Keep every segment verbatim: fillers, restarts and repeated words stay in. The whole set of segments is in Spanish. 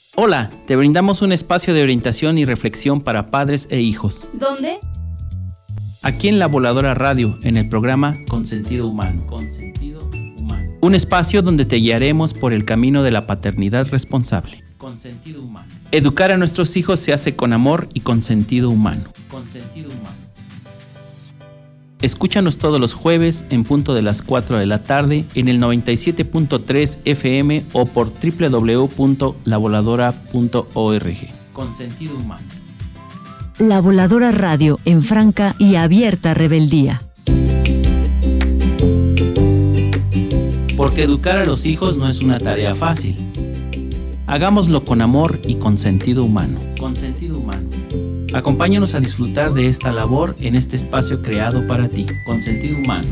Hola, te brindamos un espacio de orientación y reflexión para padres e hijos. ¿Dónde? Aquí en La Voladora Radio, en el programa Con Sentido Humano. Con Sentido Humano. Un espacio donde te guiaremos por el camino de la paternidad responsable. Con Sentido Humano. Educar a nuestros hijos se hace con amor y con sentido humano. Con Sentido Humano. Escúchanos todos los jueves en punto de las cuatro de la tarde en el noventa y siete punto tres F M o por doble u doble u doble u punto la voladora punto org. Con Sentido Humano. La Voladora Radio, en franca y abierta rebeldía. Porque educar a los hijos no es una tarea fácil. Hagámoslo con amor y con sentido humano. Con sentido humano. Acompáñanos a disfrutar de esta labor en este espacio creado para ti, con sentido humano.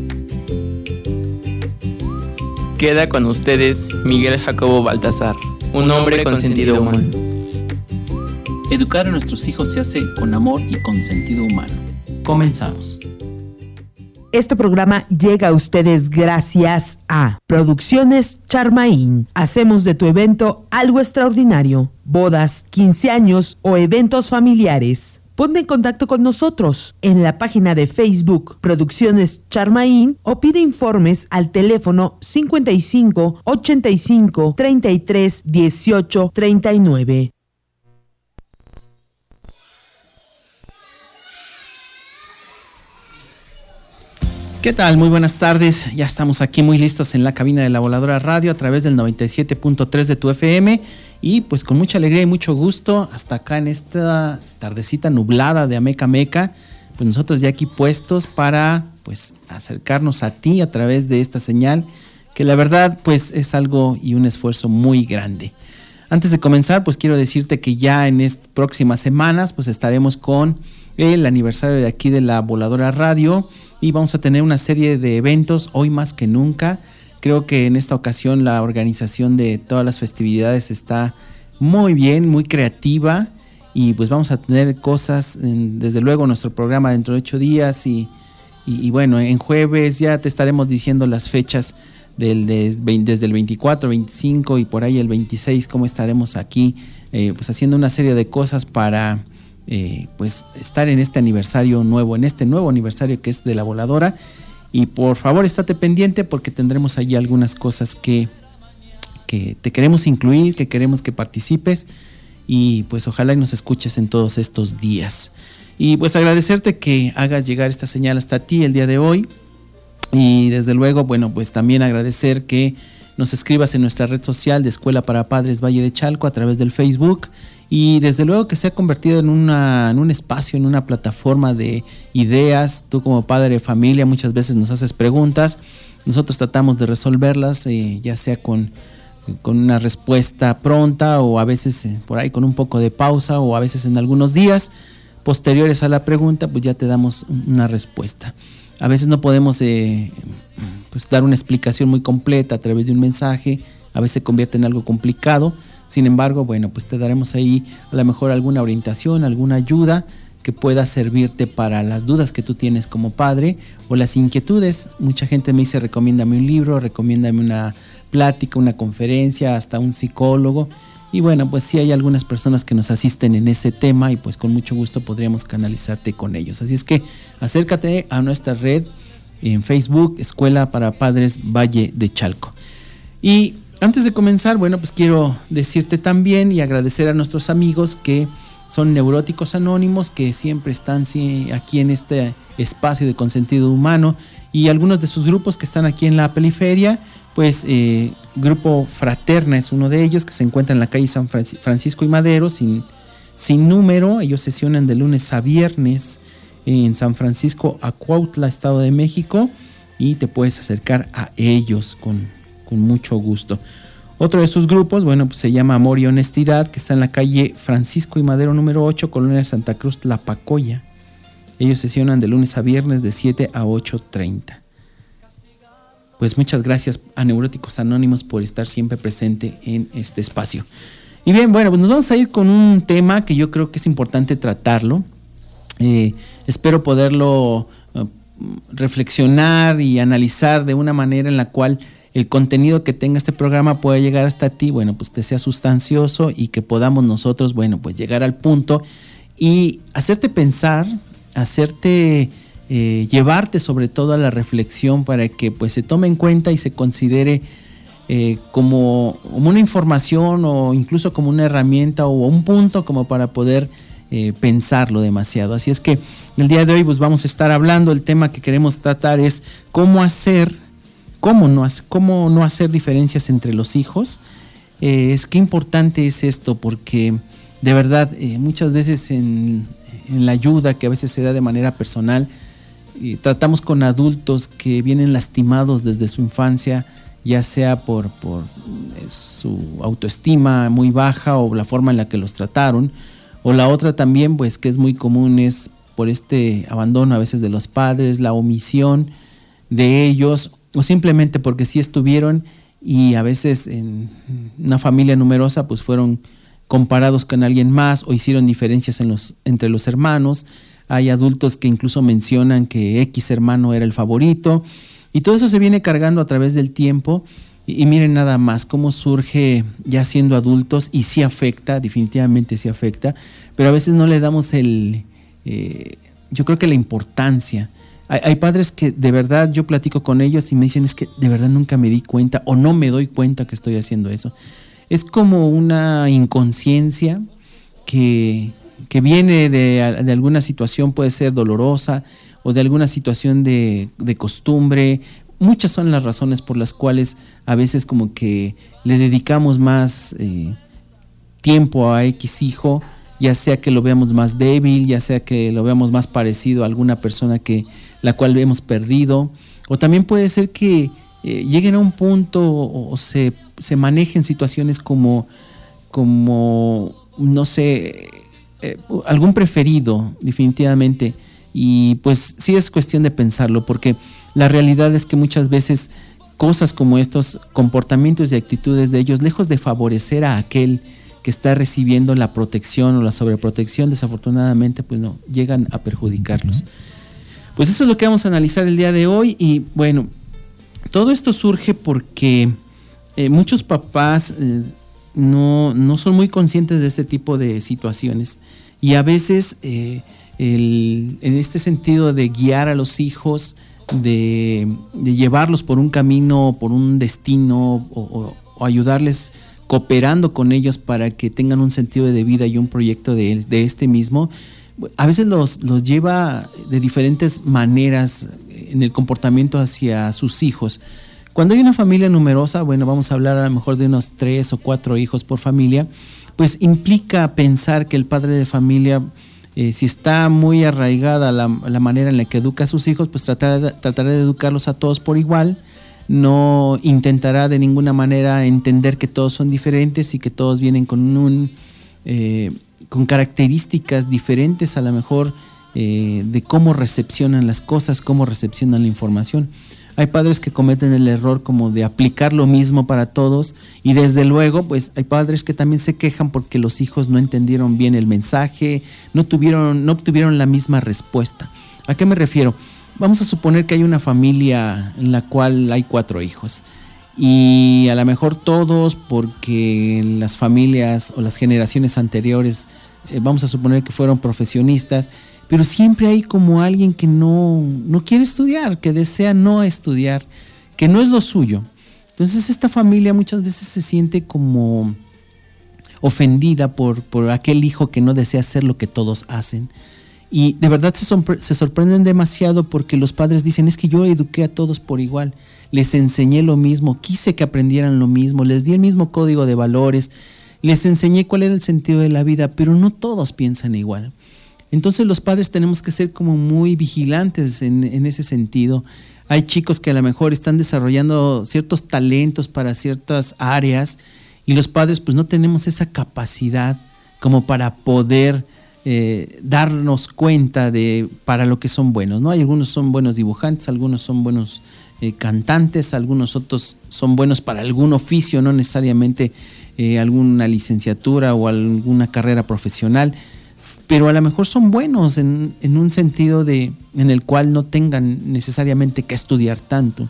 Queda con ustedes Miguel Jacobo Baltasar, un, un hombre con, con sentido, sentido humano. humano. Educar a nuestros hijos se hace con amor y con sentido humano. Comenzamos. Este programa llega a ustedes gracias a Producciones Charmaín. Hacemos de tu evento algo extraordinario. Bodas, quince años o eventos familiares. Ponte en contacto con nosotros en la página de Facebook Producciones Charmaín o pide informes al teléfono cincuenta y cinco, ochenta y cinco, treinta y tres, dieciocho, treinta y nueve. ¿Qué tal? Muy buenas tardes. Ya estamos aquí muy listos en la cabina de La Voladora Radio a través del noventa y siete punto tres de tu F M y pues con mucha alegría y mucho gusto hasta acá en esta tardecita nublada de Ameca Meca, pues nosotros ya aquí puestos para pues acercarnos a ti a través de esta señal que la verdad pues es algo y un esfuerzo muy grande. Antes de comenzar pues quiero decirte que ya en estas próximas semanas pues estaremos con el aniversario de aquí de La Voladora Radio y vamos a tener una serie de eventos hoy más que nunca. Creo que en esta ocasión la organización de todas las festividades está muy bien, muy creativa y pues vamos a tener cosas, en, desde luego nuestro programa dentro de ocho días y, y, y bueno, en jueves ya te estaremos diciendo las fechas del, de, desde el veinticuatro, veinticinco y por ahí el veintiséis, cómo estaremos aquí eh, pues haciendo una serie de cosas para Eh, pues estar en este aniversario nuevo, en este nuevo aniversario que es de La Voladora. Y por favor estate pendiente porque tendremos allí algunas cosas que, que te queremos incluir, que queremos que participes y pues ojalá y nos escuches en todos estos días. Y pues agradecerte que hagas llegar esta señal hasta ti el día de hoy y desde luego, bueno, pues también agradecer que nos escribas en nuestra red social de Escuela para Padres Valle de Chalco a través del Facebook. Y desde luego que se ha convertido en, una, en un espacio, en una plataforma de ideas. Tú como padre de familia muchas veces nos haces preguntas. Nosotros tratamos de resolverlas, eh, ya sea con, con una respuesta pronta o a veces eh, por ahí con un poco de pausa o a veces en algunos días posteriores a la pregunta pues ya te damos una respuesta. A veces no podemos eh, pues dar una explicación muy completa a través de un mensaje. A veces se convierte en algo complicado. Sin embargo, bueno, pues te daremos ahí a lo mejor alguna orientación, alguna ayuda que pueda servirte para las dudas que tú tienes como padre o las inquietudes. Mucha gente me dice, recomiéndame un libro, recomiéndame una plática, una conferencia, hasta un psicólogo. Y bueno, pues sí hay algunas personas que nos asisten en ese tema y pues con mucho gusto podríamos canalizarte con ellos. Así es que acércate a nuestra red en Facebook, Escuela para Padres Valle de Chalco. Y antes de comenzar, bueno, pues quiero decirte también y agradecer a nuestros amigos que son neuróticos anónimos, que siempre están sí, aquí en este espacio de Consentido Humano y algunos de sus grupos que están aquí en la periferia, pues eh, Grupo Fraterna es uno de ellos que se encuentra en la calle San Francisco y Madero, sin, sin número. Ellos sesionan de lunes a viernes en San Francisco, Acuautla, Estado de México, y te puedes acercar a ellos con con mucho gusto. Otro de sus grupos, bueno, pues se llama Amor y Honestidad, que está en la calle Francisco y Madero número ocho, Colonia Santa Cruz, Tlapacoya. Ellos sesionan de lunes a viernes de siete a ocho treinta. Pues muchas gracias a Neuróticos Anónimos por estar siempre presente en este espacio. Y bien, bueno, pues nos vamos a ir con un tema que yo creo que es importante tratarlo. Eh, espero poderlo uh, reflexionar y analizar de una manera en la cual el contenido que tenga este programa pueda llegar hasta ti, bueno, pues te sea sustancioso y que podamos nosotros, bueno, pues llegar al punto y hacerte pensar, hacerte eh, llevarte sobre todo a la reflexión para que pues se tome en cuenta y se considere eh, como, como una información o incluso como una herramienta o un punto como para poder eh, pensarlo demasiado. Así es que el día de hoy pues vamos a estar hablando, el tema que queremos tratar es cómo hacer, cómo no, cómo no hacer diferencias entre los hijos. Eh, es qué importante es esto, porque de verdad eh, muchas veces en, en la ayuda que a veces se da de manera personal, eh, tratamos con adultos que vienen lastimados desde su infancia, ya sea por, por eh, su autoestima muy baja o la forma en la que los trataron, o la otra también pues que es muy común es por este abandono a veces de los padres, la omisión de ellos, o simplemente porque sí estuvieron y a veces en una familia numerosa pues fueron comparados con alguien más o hicieron diferencias en los, entre los hermanos. Hay adultos que incluso mencionan que X hermano era el favorito y todo eso se viene cargando a través del tiempo y, y miren nada más cómo surge ya siendo adultos y sí afecta, definitivamente sí afecta, pero a veces no le damos el, eh, yo creo que la importancia. Hay, hay padres que de verdad yo platico con ellos y me dicen es que de verdad nunca me di cuenta o no me doy cuenta que estoy haciendo eso. Es como una inconsciencia que, que viene de, de alguna situación, puede ser dolorosa o de alguna situación de, de costumbre. Muchas son las razones por las cuales a veces como que le dedicamos más eh, tiempo a X hijo, ya sea que lo veamos más débil, ya sea que lo veamos más parecido a alguna persona que la cual hemos perdido, o también puede ser que eh, lleguen a un punto o, o se, se manejen situaciones como, como no sé, eh, algún preferido definitivamente, y pues sí es cuestión de pensarlo, porque la realidad es que muchas veces cosas como estos comportamientos y actitudes de ellos, lejos de favorecer a aquel que está recibiendo la protección o la sobreprotección, desafortunadamente pues no, llegan a perjudicarlos. Pues eso es lo que vamos a analizar el día de hoy y bueno, todo esto surge porque eh, muchos papás eh, no, no son muy conscientes de este tipo de situaciones y a veces eh, el, en este sentido de guiar a los hijos, de, de llevarlos por un camino, por un destino o, o, o ayudarles cooperando con ellos para que tengan un sentido de vida y un proyecto de, de este mismo, a veces los, los lleva de diferentes maneras en el comportamiento hacia sus hijos. Cuando hay una familia numerosa, bueno, vamos a hablar a lo mejor de unos tres o cuatro hijos por familia, pues implica pensar que el padre de familia, eh, si está muy arraigada la, la manera en la que educa a sus hijos, pues tratará de, tratará de educarlos a todos por igual. No intentará de ninguna manera entender que todos son diferentes y que todos vienen con un eh, con características diferentes a lo mejor eh, de cómo recepcionan las cosas, cómo recepcionan la información. Hay padres que cometen el error como de aplicar lo mismo para todos y desde luego pues hay padres que también se quejan porque los hijos no entendieron bien el mensaje, no tuvieron, no obtuvieron la misma respuesta. ¿A qué me refiero? Vamos a suponer que hay una familia en la cual hay cuatro hijos y a lo mejor todos, porque las familias o las generaciones anteriores, eh, vamos a suponer que fueron profesionistas, pero siempre hay como alguien que no, no quiere estudiar, que desea no estudiar, que no es lo suyo. Entonces esta familia muchas veces se siente como ofendida por, por aquel hijo que no desea hacer lo que todos hacen. Y de verdad se, sorpre- se sorprenden demasiado porque los padres dicen, es que yo eduqué a todos por igual, les enseñé lo mismo, quise que aprendieran lo mismo, les di el mismo código de valores, les enseñé cuál era el sentido de la vida, pero no todos piensan igual. Entonces los padres tenemos que ser como muy vigilantes en, en ese sentido. Hay chicos que a lo mejor están desarrollando ciertos talentos para ciertas áreas y los padres pues no tenemos esa capacidad como para poder Eh, darnos cuenta de para lo que son buenos, ¿no? Hay algunos son buenos dibujantes, algunos son buenos eh, cantantes, algunos otros son buenos para algún oficio, no necesariamente eh, alguna licenciatura o alguna carrera profesional, pero a lo mejor son buenos en, en un sentido de en el cual no tengan necesariamente que estudiar tanto.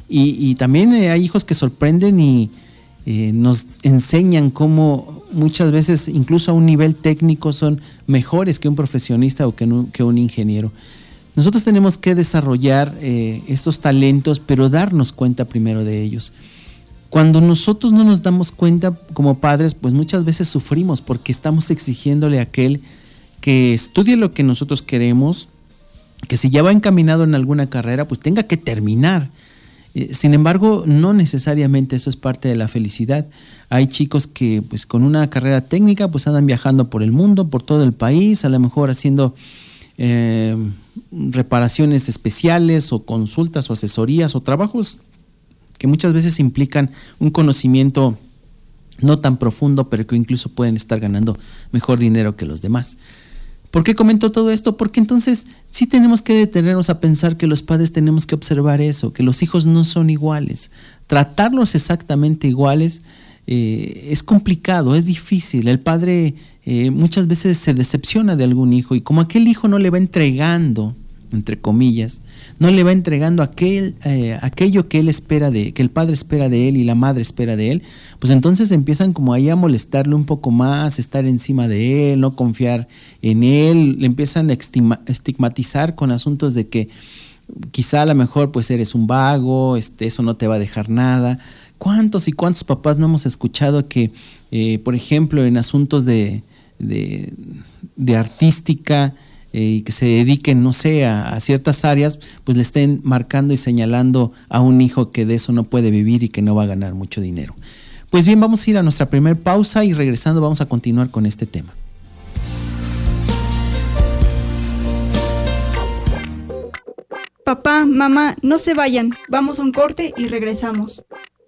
Y, y también eh, hay hijos que sorprenden y eh, nos enseñan cómo muchas veces, incluso a un nivel técnico, son mejores que un profesionista o que un, que un ingeniero. Nosotros tenemos que desarrollar eh, estos talentos, pero darnos cuenta primero de ellos. Cuando nosotros no nos damos cuenta como padres, pues muchas veces sufrimos porque estamos exigiéndole a aquel que estudie lo que nosotros queremos, que si ya va encaminado en alguna carrera, pues tenga que terminar. Eh, sin embargo, no necesariamente eso es parte de la felicidad. Hay chicos que pues con una carrera técnica pues andan viajando por el mundo, por todo el país, a lo mejor haciendo eh, reparaciones especiales o consultas o asesorías o trabajos que muchas veces implican un conocimiento no tan profundo, pero que incluso pueden estar ganando mejor dinero que los demás. ¿Por qué comento todo esto? Porque entonces sí tenemos que detenernos a pensar que los padres tenemos que observar eso, que los hijos no son iguales. Tratarlos exactamente iguales eh, es complicado, es difícil. El padre eh, muchas veces se decepciona de algún hijo y como aquel hijo no le va entregando, entre comillas, no le va entregando aquel, eh, aquello que él espera de, que el padre espera de él y la madre espera de él, pues entonces empiezan como ahí a molestarle un poco más, estar encima de él, no confiar en él, le empiezan a estigma, estigmatizar con asuntos de que quizá a lo mejor pues eres un vago, este, eso no te va a dejar nada. ¿Cuántos y cuántos papás no hemos escuchado que, eh, por ejemplo, en asuntos de, de, de artística, y eh, que se dediquen, no sé, a, a ciertas áreas, pues le estén marcando y señalando a un hijo que de eso no puede vivir y que no va a ganar mucho dinero? Pues bien, vamos a ir a nuestra primera pausa y regresando vamos a continuar con este tema. Papá, mamá, no se vayan, vamos a un corte y regresamos.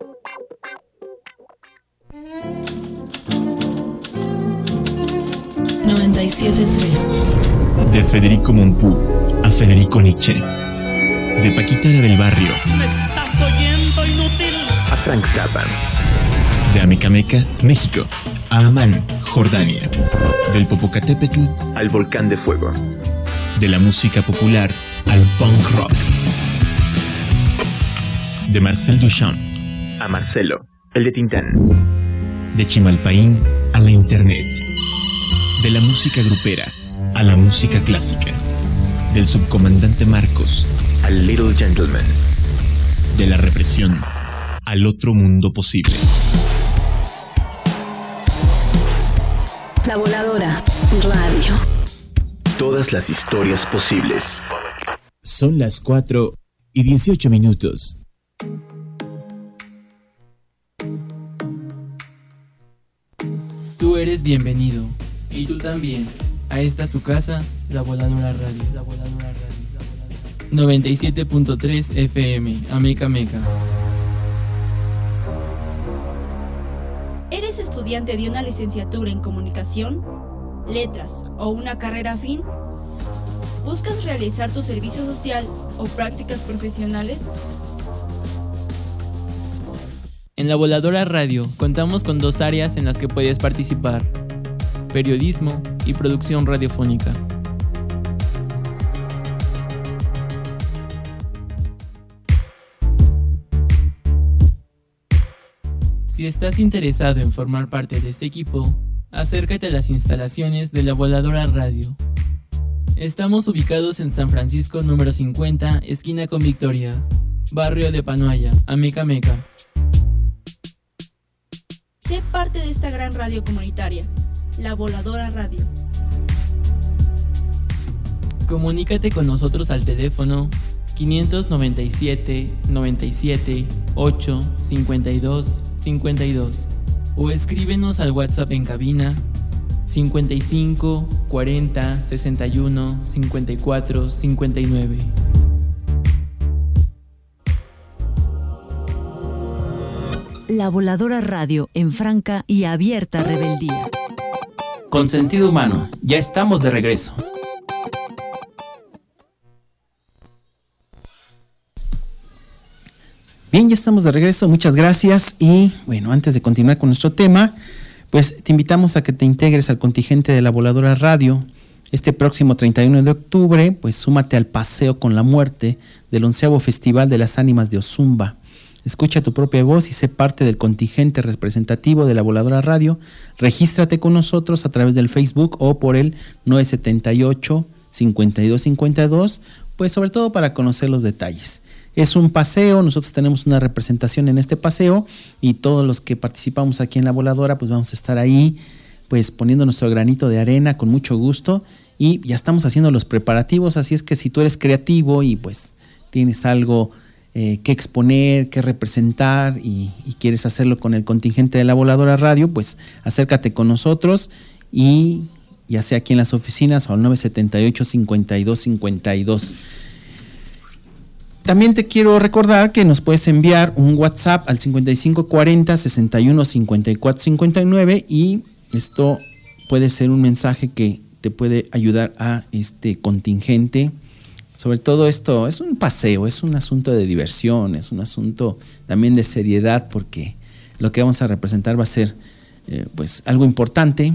noventa y siete punto tres. De Federico Mompou a Federico Nietzsche. De Paquita del Barrio. ¿Me estás oyendo, inútil? A Frank Zappa. De Amecameca, México, a Amán, Jordania. Del Popocatépetl al Volcán de Fuego. De la música popular al punk rock. De Marcel Duchamp a Marcelo, el de Tintán. De Chimalpaín a la internet. De la música grupera a la música clásica. Del subcomandante Marcos al Little Gentleman. De la represión al otro mundo posible. La Voladora Radio. Todas las historias posibles. Son las cuatro y dieciocho minutos. Tú eres bienvenido, y tú también, a esta su casa, La Voladora Radio. La Voladora Radio. La Voladora. noventa y siete punto tres F M, Amecameca. ¿Eres estudiante de una licenciatura en comunicación, letras o una carrera afín? ¿Buscas realizar tu servicio social o prácticas profesionales? En La Voladora Radio contamos con dos áreas en las que puedes participar: periodismo y producción radiofónica. Si estás interesado en formar parte de este equipo, acércate a las instalaciones de La Voladora Radio. Estamos ubicados en San Francisco número cincuenta, esquina con Victoria, barrio de Panoaya, Amecameca. Sé parte de esta gran radio comunitaria, La Voladora Radio. Comunícate con nosotros al teléfono quinientos noventa y siete, noventa y siete, ocho, cincuenta y dos, cincuenta y dos o escríbenos al WhatsApp en cabina cincuenta y cinco, cuarenta, sesenta y uno, cincuenta y cuatro, cincuenta y nueve. La Voladora Radio en franca y abierta rebeldía. Con sentido humano, ya estamos de regreso. Bien, ya estamos de regreso, muchas gracias. Y bueno, antes de continuar con nuestro tema, pues te invitamos a que te integres al contingente de La Voladora Radio. Este próximo treinta y uno de octubre, pues súmate al Paseo con la Muerte del onceavo Festival de las Ánimas de Ozumba. Escucha tu propia voz y sé parte del contingente representativo de La Voladora Radio. Regístrate con nosotros a través del Facebook o por el nueve siete ocho, cinco dos cinco dos, pues sobre todo para conocer los detalles. Es un paseo, nosotros tenemos una representación en este paseo y todos los que participamos aquí en La Voladora pues vamos a estar ahí pues poniendo nuestro granito de arena con mucho gusto y ya estamos haciendo los preparativos, así es que si tú eres creativo y pues tienes algo eh, que exponer, que representar y, y quieres hacerlo con el contingente de La Voladora Radio, pues acércate con nosotros y ya sea aquí en las oficinas o al nueve siete ocho, cinco dos cinco dos. También te quiero recordar que nos puedes enviar un WhatsApp al cincuenta y cinco cuarenta, sesenta y uno, cincuenta y cuatro cincuenta y nueve y esto puede ser un mensaje que te puede ayudar a este contingente. Sobre todo esto es un paseo, es un asunto de diversión, es un asunto también de seriedad porque lo que vamos a representar va a ser eh, pues algo importante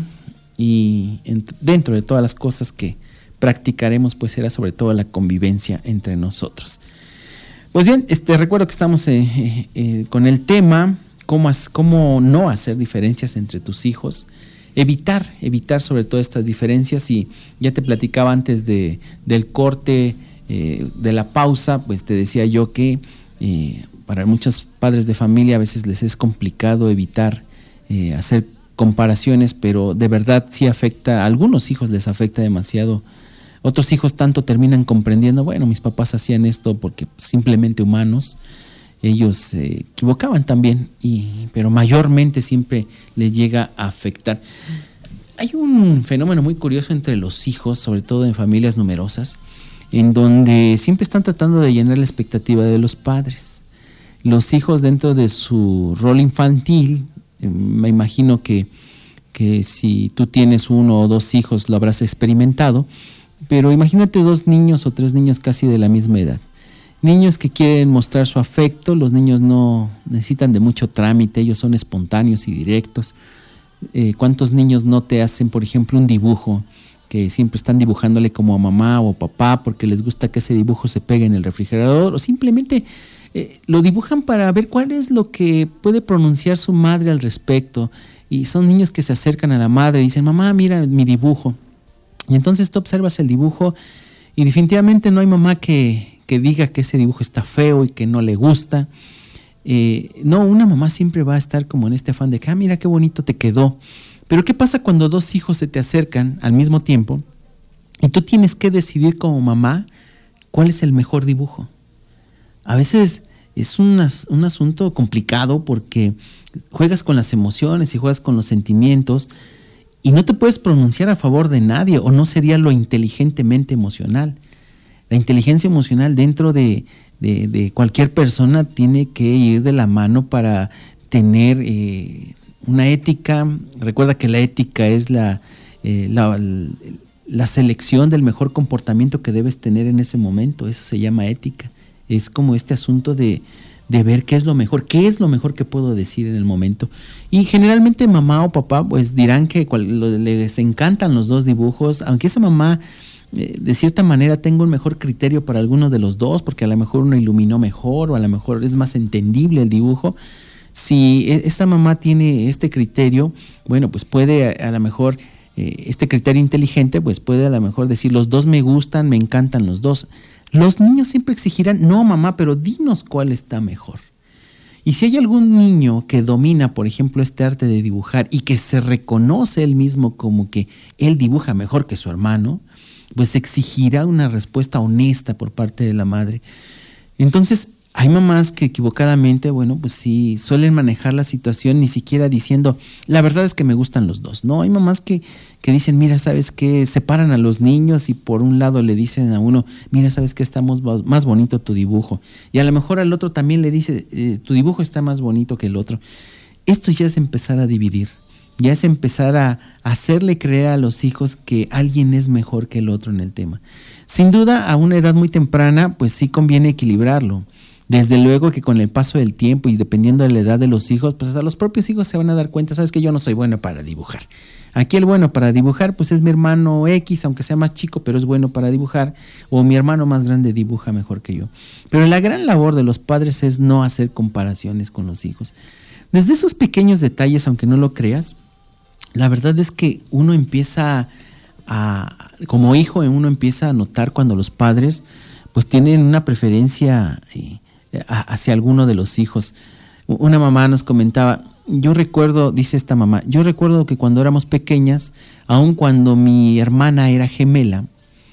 y en, dentro de todas las cosas que practicaremos pues será sobre todo la convivencia entre nosotros. Pues bien, este, recuerdo que estamos eh, eh, con el tema cómo, cómo no hacer diferencias entre tus hijos, evitar, evitar sobre todo estas diferencias y ya te platicaba antes de, del corte, eh, de la pausa, pues te decía yo que eh, para muchos padres de familia a veces les es complicado evitar eh, hacer comparaciones, pero de verdad sí afecta, a algunos hijos les afecta demasiado. Otros hijos tanto terminan comprendiendo, bueno, mis papás hacían esto porque simplemente humanos, ellos se eh, equivocaban también, y, pero mayormente siempre les llega a afectar. Hay un fenómeno muy curioso entre los hijos, sobre todo en familias numerosas, en donde siempre están tratando de llenar la expectativa de los padres. Los hijos dentro de su rol infantil, eh, me imagino que, que si tú tienes uno o dos hijos lo habrás experimentado, pero imagínate dos niños o tres niños casi de la misma edad. Niños que quieren mostrar su afecto, los niños no necesitan de mucho trámite, ellos son espontáneos y directos. Eh, ¿Cuántos niños no te hacen, por ejemplo, un dibujo que siempre están dibujándole como a mamá o papá porque les gusta que ese dibujo se pegue en el refrigerador o simplemente eh, lo dibujan para ver cuál es lo que puede pronunciar su madre al respecto? Y son niños que se acercan a la madre y dicen, mamá, mira mi dibujo. Y entonces tú observas el dibujo y definitivamente no hay mamá que, que diga que ese dibujo está feo y que no le gusta. Eh, no, una mamá siempre va a estar como en este afán de que, ah, mira qué bonito te quedó. Pero ¿qué pasa cuando dos hijos se te acercan al mismo tiempo y tú tienes que decidir como mamá cuál es el mejor dibujo? A veces es un, un asunto complicado porque juegas con las emociones y juegas con los sentimientos y no te puedes pronunciar a favor de nadie o no sería lo inteligentemente emocional. La inteligencia emocional dentro de, de, de cualquier persona tiene que ir de la mano para tener eh, una ética. Recuerda que la ética es la, eh, la, la selección del mejor comportamiento que debes tener en ese momento. Eso se llama ética. Es como este asunto de, de ver qué es lo mejor, qué es lo mejor que puedo decir en el momento. Y generalmente mamá o papá pues dirán que cual, lo, les encantan los dos dibujos, aunque esa mamá eh, de cierta manera tenga un mejor criterio para alguno de los dos, porque a lo mejor uno iluminó mejor o a lo mejor es más entendible el dibujo. Si esta mamá tiene este criterio, bueno, pues puede a, a lo mejor, eh, este criterio inteligente, pues puede a lo mejor decir, los dos me gustan, me encantan los dos. Los niños siempre exigirán, no mamá, pero dinos cuál está mejor. Y si hay algún niño que domina, por ejemplo, este arte de dibujar y que se reconoce él mismo como que él dibuja mejor que su hermano, pues exigirá una respuesta honesta por parte de la madre. Entonces, hay mamás que equivocadamente, bueno, pues sí, suelen manejar la situación ni siquiera diciendo, la verdad es que me gustan los dos. No, hay mamás que, que dicen, mira, ¿sabes qué? Separan a los niños y por un lado le dicen a uno, mira, ¿sabes qué? Está más bonito tu dibujo. Y a lo mejor al otro también le dice, eh, tu dibujo está más bonito que el otro. Esto ya es empezar a dividir, ya es empezar a hacerle creer a los hijos que alguien es mejor que el otro en el tema. Sin duda, a una edad muy temprana, pues sí conviene equilibrarlo. Desde luego que con el paso del tiempo y dependiendo de la edad de los hijos, pues hasta los propios hijos se van a dar cuenta, sabes que yo no soy bueno para dibujar. Aquí el bueno para dibujar pues es mi hermano X, aunque sea más chico, pero es bueno para dibujar, o mi hermano más grande dibuja mejor que yo. Pero la gran labor de los padres es no hacer comparaciones con los hijos. Desde esos pequeños detalles, aunque no lo creas, la verdad es que uno empieza a, como hijo, uno empieza a notar cuando los padres pues tienen una preferencia eh, hacia alguno de los hijos. Una mamá nos comentaba, yo recuerdo, dice esta mamá, yo recuerdo que cuando éramos pequeñas, aun cuando mi hermana era gemela,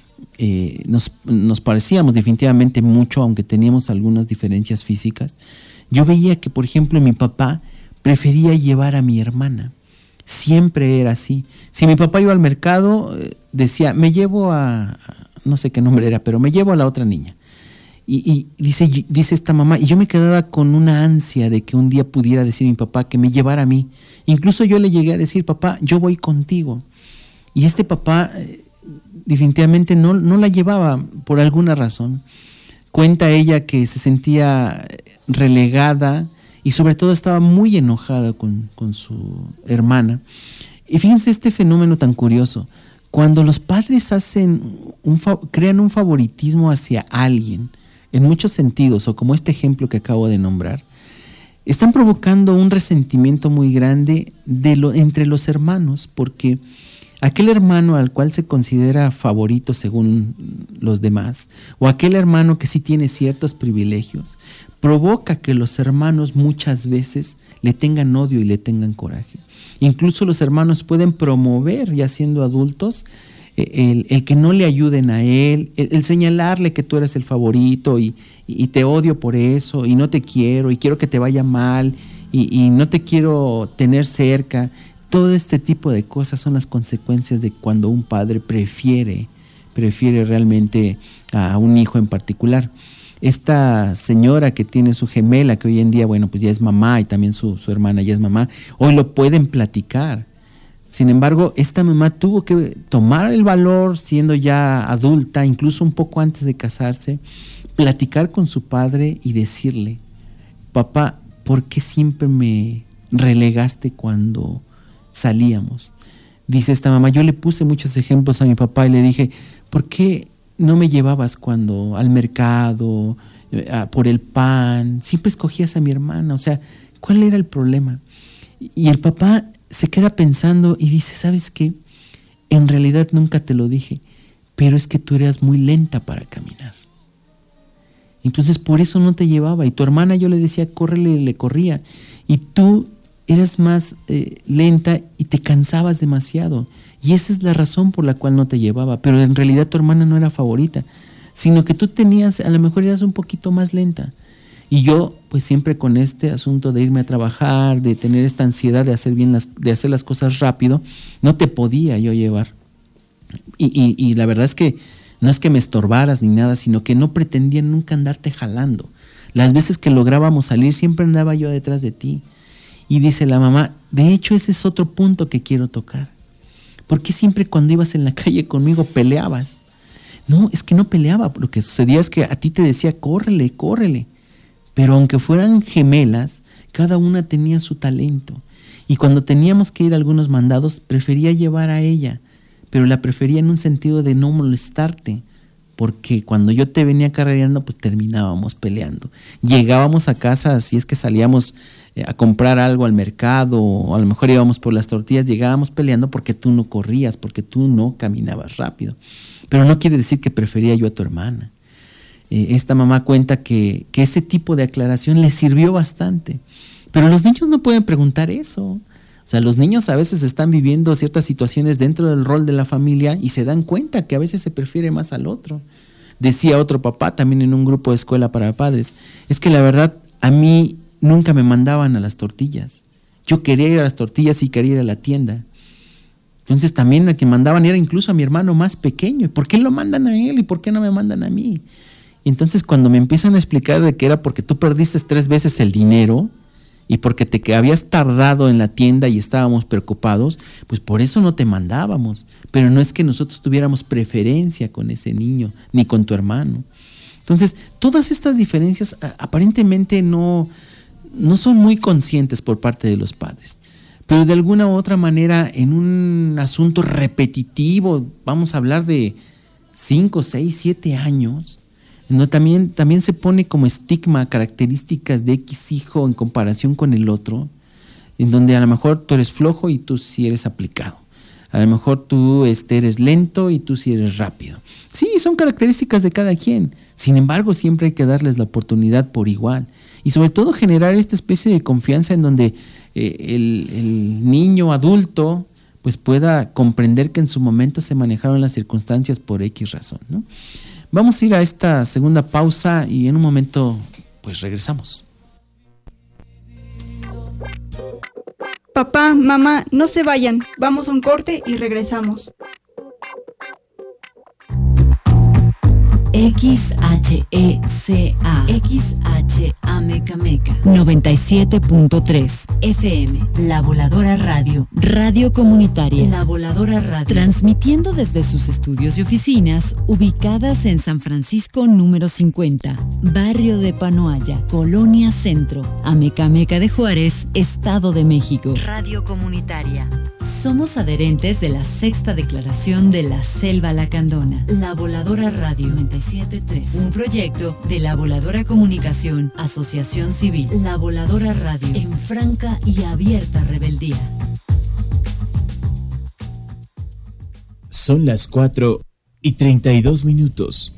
eh, nos, nos parecíamos definitivamente mucho, aunque teníamos algunas diferencias físicas. Yo veía que, por ejemplo, mi papá prefería llevar a mi hermana. Siempre era así. Si mi papá iba al mercado, decía, me llevo a, no sé qué nombre era, pero me llevo a la otra niña. Y, y dice, dice esta mamá, y yo me quedaba con una ansia de que un día pudiera decir a mi papá que me llevara a mí. Incluso yo le llegué a decir, papá, yo voy contigo. Y este papá eh, definitivamente no, no la llevaba por alguna razón. Cuenta ella que se sentía relegada y sobre todo estaba muy enojada con, con su hermana. Y fíjense este fenómeno tan curioso. Cuando los padres hacen un, crean un favoritismo hacia alguien, en muchos sentidos, o como este ejemplo que acabo de nombrar, están provocando un resentimiento muy grande de lo, entre los hermanos, porque aquel hermano al cual se considera favorito según los demás, o aquel hermano que sí tiene ciertos privilegios, provoca que los hermanos muchas veces le tengan odio y le tengan coraje. Incluso los hermanos pueden promover, ya siendo adultos, el, el que no le ayuden a él, el, el señalarle que tú eres el favorito y, y te odio por eso y no te quiero y quiero que te vaya mal y, y no te quiero tener cerca. Todo este tipo de cosas son las consecuencias de cuando un padre prefiere, prefiere realmente a un hijo en particular. Esta señora que tiene su gemela, que hoy en día, bueno, pues ya es mamá y también su, su hermana ya es mamá, hoy lo pueden platicar. Sin embargo, esta mamá tuvo que tomar el valor siendo ya adulta, incluso un poco antes de casarse, platicar con su padre y decirle, papá, ¿por qué siempre me relegaste cuando salíamos? Dice esta mamá, yo le puse muchos ejemplos a mi papá y le dije, ¿por qué no me llevabas cuando al mercado, a, por el pan? Siempre escogías a mi hermana, o sea, ¿cuál era el problema? Y el papá se queda pensando y dice, ¿sabes qué? En realidad nunca te lo dije, pero es que tú eras muy lenta para caminar. Entonces por eso no te llevaba. Y tu hermana yo le decía, córrele, y le corría. Y tú eras más eh, lenta y te cansabas demasiado. Y esa es la razón por la cual no te llevaba. Pero en realidad tu hermana no era favorita, sino que tú tenías, a lo mejor eras un poquito más lenta. Y yo, pues siempre con este asunto de irme a trabajar, de tener esta ansiedad de hacer bien las, de hacer las cosas rápido, no te podía yo llevar. Y, y, y la verdad es que no es que me estorbaras ni nada, sino que no pretendía nunca andarte jalando. Las veces que lográbamos salir, siempre andaba yo detrás de ti. Y dice la mamá, de hecho ese es otro punto que quiero tocar. ¿Por qué siempre cuando ibas en la calle conmigo peleabas? No, es que no peleaba. Lo que sucedía es que a ti te decía, córrele, córrele. Pero aunque fueran gemelas, cada una tenía su talento. Y cuando teníamos que ir a algunos mandados, prefería llevar a ella, pero la prefería en un sentido de no molestarte, porque cuando yo te venía carrereando, pues terminábamos peleando. Llegábamos a casa, si es que salíamos eh, a comprar algo al mercado, o a lo mejor íbamos por las tortillas, llegábamos peleando porque tú no corrías, porque tú no caminabas rápido. Pero no quiere decir que prefería yo a tu hermana. Esta mamá cuenta que, que ese tipo de aclaración le sirvió bastante. Pero los niños no pueden preguntar eso. O sea, los niños a veces están viviendo ciertas situaciones dentro del rol de la familia y se dan cuenta que a veces se prefiere más al otro. Decía otro papá también en un grupo de escuela para padres, es que la verdad a mí nunca me mandaban a las tortillas. Yo quería ir a las tortillas y quería ir a la tienda. Entonces también a quien mandaban era incluso a mi hermano más pequeño. ¿Por qué lo mandan a él y por qué no me mandan a mí? Entonces cuando me empiezan a explicar de que era porque tú perdiste tres veces el dinero y porque te que habías tardado en la tienda y estábamos preocupados, pues por eso no te mandábamos. Pero no es que nosotros tuviéramos preferencia con ese niño ni con tu hermano. Entonces, todas estas diferencias aparentemente no, no son muy conscientes por parte de los padres, pero de alguna u otra manera en un asunto repetitivo, vamos a hablar de cinco, seis, siete años, no, también, también se pone como estigma características de X hijo en comparación con el otro, en donde a lo mejor tú eres flojo y tú sí eres aplicado. A lo mejor tú este, eres lento y tú sí eres rápido. Sí, son características de cada quien. Sin embargo, siempre hay que darles la oportunidad por igual. Y sobre todo generar esta especie de confianza en donde eh, el, el niño adulto pues pueda comprender que en su momento se manejaron las circunstancias por X razón, ¿no? Vamos a ir a esta segunda pausa y en un momento pues regresamos. Papá, mamá, no se vayan. Vamos a un corte y regresamos. X H E C A X H A Meca Meca noventa y siete punto tres F M, La Voladora Radio, radio comunitaria, La Voladora Radio, transmitiendo desde sus estudios y oficinas ubicadas en San Francisco número cincuenta, barrio de Panoaya, Colonia Centro, Amecameca de Juárez, Estado de México. Radio comunitaria. Somos adherentes de la sexta declaración de la Selva Lacandona. La Voladora Radio noventa y siete punto tres, un proyecto de La Voladora Comunicación, Asociación Civil. La Voladora Radio, en franca y abierta rebeldía. Son las cuatro y treinta y dos minutos.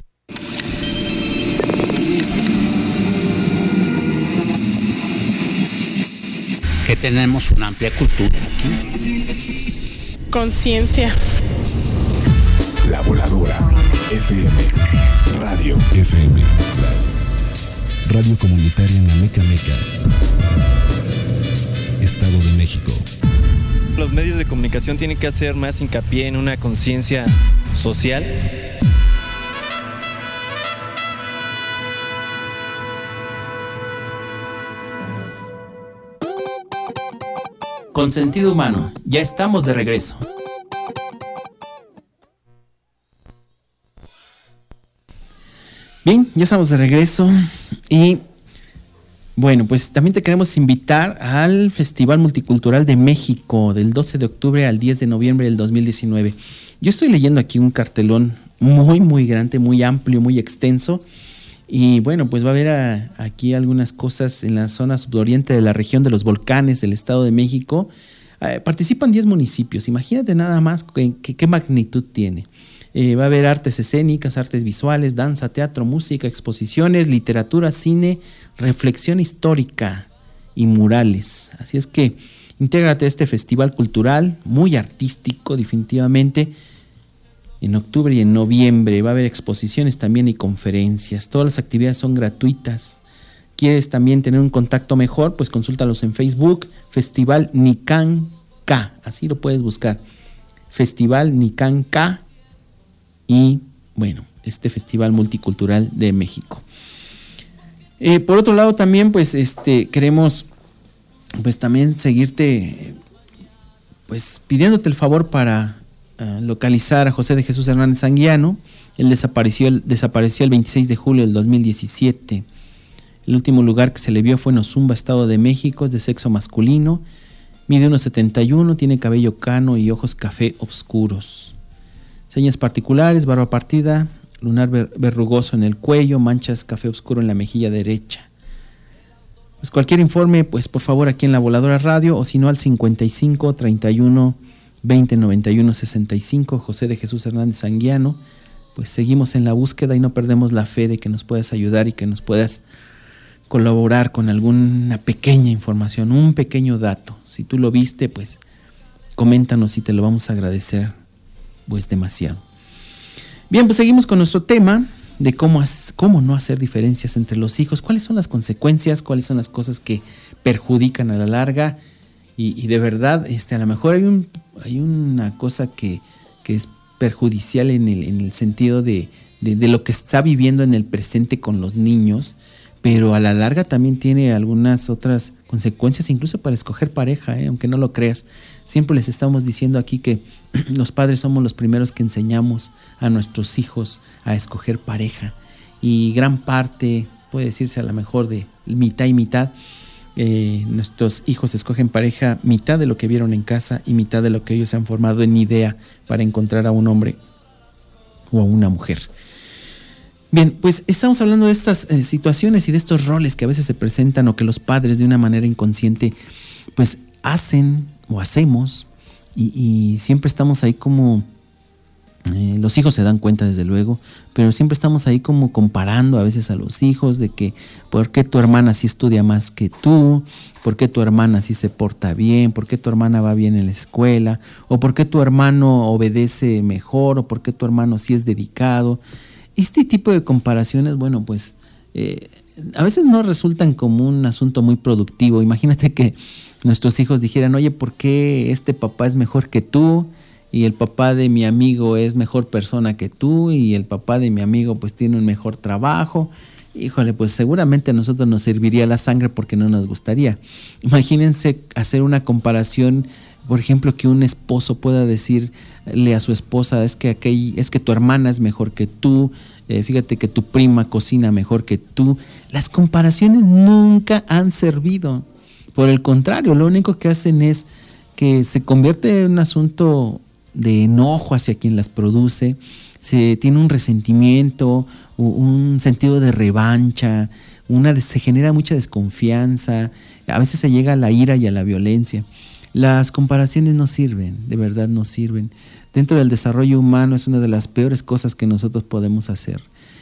Que tenemos una amplia cultura aquí. Conciencia. La Voladora F M, Radio F M, Radio, Radio Comunitaria en Amecameca, Estado de México. Los medios de comunicación tienen que hacer más hincapié en una conciencia social. Con sentido humano, ya estamos de regreso. Bien, ya estamos de regreso y bueno, pues también te queremos invitar al Festival Multicultural de México del doce de octubre al diez de noviembre del dos mil diecinueve. Yo estoy leyendo aquí un cartelón muy, muy grande, muy amplio, muy extenso. Y bueno, pues va a haber a, aquí algunas cosas en la zona sudoriente de la región de los volcanes del Estado de México. Eh, participan diez municipios, imagínate nada más qué, qué, qué magnitud tiene. Eh, va a haber artes escénicas, artes visuales, danza, teatro, música, exposiciones, literatura, cine, reflexión histórica y murales. Así es que intégrate a este festival cultural, muy artístico definitivamente. En octubre y en noviembre va a haber exposiciones también y conferencias. Todas las actividades son gratuitas. ¿Quieres también tener un contacto mejor? Pues consúltalos en Facebook, Festival Nican K, así lo puedes buscar. Festival Nican K y bueno, este Festival Multicultural de México. Eh, por otro lado también pues este queremos pues también seguirte pues pidiéndote el favor para Uh, localizar a José de Jesús Hernández Anguiano. Él desapareció el, desapareció el veintiséis de julio del dos mil diecisiete. El último lugar que se le vio fue en Ozumba, Estado de México. Es de sexo masculino, mide uno setenta y uno, tiene cabello cano y ojos café oscuros. Señas particulares: barba partida, lunar ver, verrugoso en el cuello, manchas café oscuro en la mejilla derecha. Pues cualquier informe, pues por favor aquí en La Voladora Radio, o si no al cincuenta y cinco, treinta y uno, veinte, noventa y uno, sesenta y cinco, José de Jesús Hernández Anguiano. Pues seguimos en la búsqueda y no perdemos la fe de que nos puedas ayudar y que nos puedas colaborar con alguna pequeña información, un pequeño dato. Si tú lo viste, pues coméntanos y te lo vamos a agradecer pues demasiado. Bien, pues seguimos con nuestro tema de cómo, cómo no hacer diferencias entre los hijos, cuáles son las consecuencias, cuáles son las cosas que perjudican a la larga. Y, y de verdad, este, a lo mejor hay, un, hay una cosa que, que es perjudicial en el, en el sentido de, de, de lo que está viviendo en el presente con los niños, pero a la larga también tiene algunas otras consecuencias, incluso para escoger pareja, ¿eh? Aunque no lo creas. Siempre les estamos diciendo aquí que los padres somos los primeros que enseñamos a nuestros hijos a escoger pareja. y gran parte, puede decirse a lo mejor de mitad y mitad. Eh, nuestros hijos escogen pareja mitad de lo que vieron en casa y mitad de lo que ellos se han formado en idea para encontrar a un hombre o a una mujer. Bien, pues estamos hablando de estas eh, situaciones y de estos roles que a veces se presentan o que los padres de una manera inconsciente pues hacen o hacemos y, y siempre estamos ahí como Eh, los hijos se dan cuenta desde luego, pero siempre estamos ahí como comparando a veces a los hijos de que por qué tu hermana sí estudia más que tú, por qué tu hermana sí se porta bien, por qué tu hermana va bien en la escuela, o por qué tu hermano obedece mejor, o por qué tu hermano sí es dedicado. Este tipo de comparaciones, bueno, pues eh, a veces no resultan como un asunto muy productivo. Imagínate que nuestros hijos dijeran, oye, ¿por qué este papá es mejor que tú? Y el papá de mi amigo es mejor persona que tú, y el papá de mi amigo pues tiene un mejor trabajo. Híjole, pues seguramente a nosotros nos serviría la sangre porque no nos gustaría. Imagínense hacer una comparación, por ejemplo, que un esposo pueda decirle a su esposa, es que aquel, es que tu hermana es mejor que tú, eh, fíjate que tu prima cocina mejor que tú. Las comparaciones nunca han servido. Por el contrario, lo único que hacen es que se convierte en un asunto de enojo hacia quien las produce, se tiene un resentimiento, un sentido de revancha, una, se genera mucha desconfianza, a veces se llega a la ira y a la violencia. Las comparaciones no sirven, de verdad no sirven. Dentro del desarrollo humano es una de las peores cosas que nosotros podemos hacer.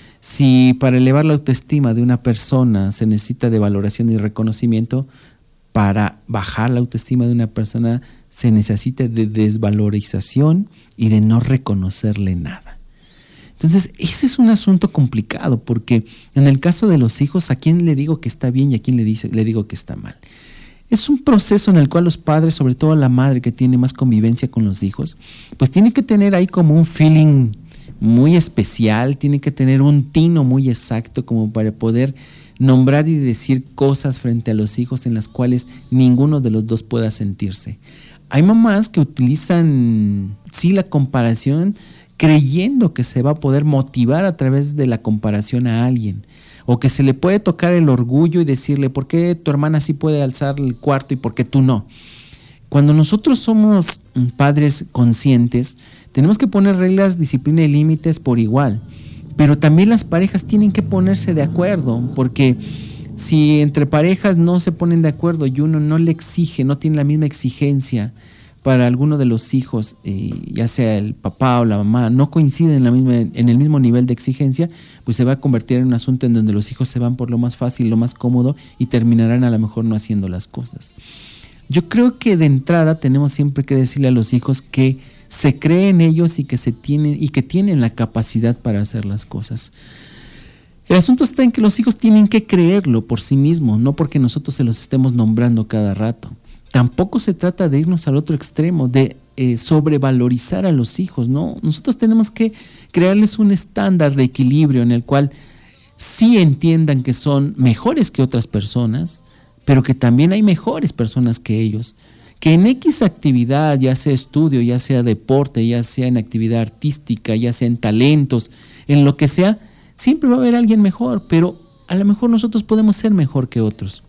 Si para elevar la autoestima de una persona se necesita de valoración y reconocimiento, para bajar la autoestima de una persona se necesita de desvalorización y de no reconocerle nada. Entonces, ese es un asunto complicado, porque en el caso de los hijos, ¿a quién le digo que está bien y a quién le, dice, le digo que está mal? Es un proceso en el cual los padres, sobre todo la madre que tiene más convivencia con los hijos, pues tiene que tener ahí como un feeling muy especial, tiene que tener un tino muy exacto como para poder nombrar y decir cosas frente a los hijos en las cuales ninguno de los dos pueda sentirse. Hay mamás que utilizan, sí, la comparación, creyendo que se va a poder motivar a través de la comparación a alguien, o que se le puede tocar el orgullo y decirle, ¿por qué tu hermana sí puede alzar el cuarto y por qué tú no? Cuando nosotros somos padres conscientes, tenemos que poner reglas, disciplina y límites por igual. Pero también las parejas tienen que ponerse de acuerdo, porque si entre parejas no se ponen de acuerdo y uno no le exige, no tiene la misma exigencia para alguno de los hijos, eh, ya sea el papá o la mamá, no coinciden en, la misma, en el mismo nivel de exigencia, pues se va a convertir en un asunto en donde los hijos se van por lo más fácil, lo más cómodo, y terminarán a lo mejor no haciendo las cosas. Yo creo que de entrada tenemos siempre que decirle a los hijos que se cree en ellos y que se tienen y que tienen la capacidad para hacer las cosas. El asunto está en que los hijos tienen que creerlo por sí mismos, no porque nosotros se los estemos nombrando cada rato. Tampoco se trata de irnos al otro extremo, de eh, sobrevalorizar a los hijos, ¿no? Nosotros tenemos que crearles un estándar de equilibrio en el cual sí entiendan que son mejores que otras personas, pero que también hay mejores personas que ellos, que en X actividad, ya sea estudio, ya sea deporte, ya sea en actividad artística, ya sea en talentos, en lo que sea, siempre va a haber alguien mejor, pero a lo mejor nosotros podemos ser mejor que otros.